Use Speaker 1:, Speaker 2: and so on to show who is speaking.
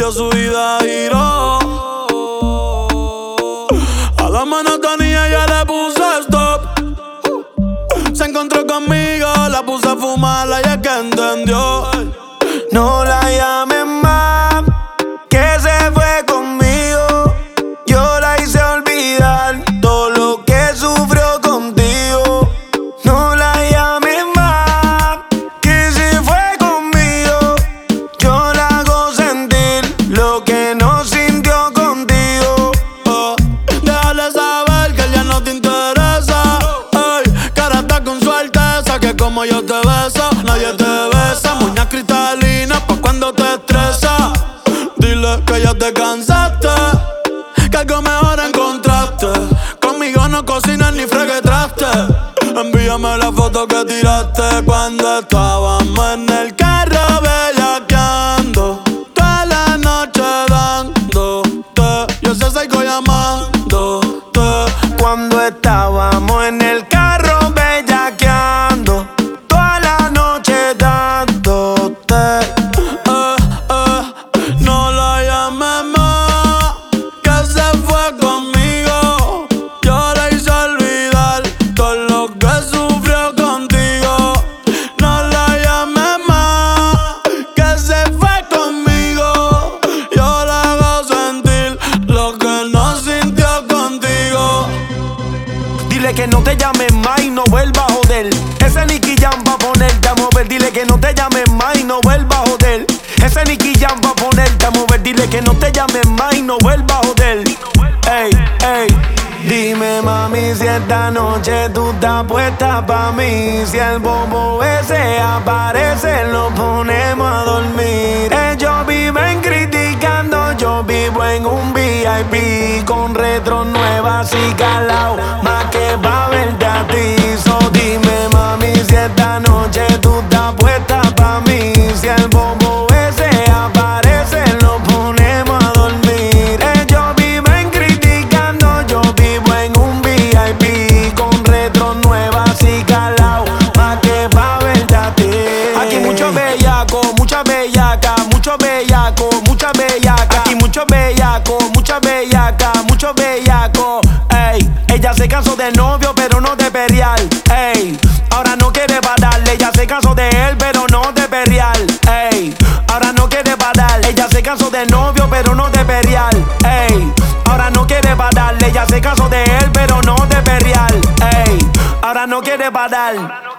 Speaker 1: cambió su vida, giró. A la monotonía ya le puse stop. Se encontró conmigo, la puse a fumar, y es que entendió.
Speaker 2: No la llames más, que se fue conmigo. Yo la hice olvidar todo lo que sufrió contigo. No la llames más, que se fue conmigo. Yo la hago sentir lo que no sintió contigo.
Speaker 1: Déjale saber que ya no te interesa. Cara está con su alteza, que como yo te beso, nadie te besa. Muña cristalina pa' cuando te estresa. Dile que ya te cansaste, que algo mejor encontraste. Conmigo no cocinas ni fregues traste. Envíame la foto que tiraste cuando estábamos en el carro bellaqueando. Toda la noche dándote, yo sé sigo llamándote.
Speaker 2: Cuando estábamos en el carro bellaqueando, toda la noche dándote.
Speaker 1: No la llames más, que se fue conmigo. Yo la hice olvidar todo lo que sufrió contigo. No la llames más, que se fue conmigo. Yo la hago sentir lo que no sintió contigo.
Speaker 2: Dile que no te llames más y no vuelva a joder. Ese Nicky Jam va a ponerte a mover. Dile que no te llames más y no vuelva a joder. Ese Nicky Jam va a ponerte a mover. Dile que no te llames más y no vuelva a joder. Ey, ey. Dime mami si esta noche tú estás puesta pa' mí. Si el bobo ese aparece lo ponemos a dormir. Ellos viven criticando, yo vivo en un VIP con retro nuevas y calao, más que pa' verte a ti. So dime mami si esta noche tú estás puesta pa' mí. Si el bobo ese aparece lo ponemos a dormir. Ellos viven criticando, yo vivo en un VIP con retro nuevas y calao, más que pa' verte a ti. Aquí mucho bellaco, mucha bellaca, mucho bellaco, mucha bellaca. Aquí mucho bellaco, mucha bellaca, mucho bellaco. Ey, ella se cansó de novio pero no de perrear. Ey, ahora no quiere pararle. Ella se cansó de él pero no de perrear. Ey, ahora no quiere parar. Ella se cansó de novio pero no de perrear. Ey, ahora no quiere pararle. Ella se cansó de él pero no de perrear. Ey, ahora no quiere parar.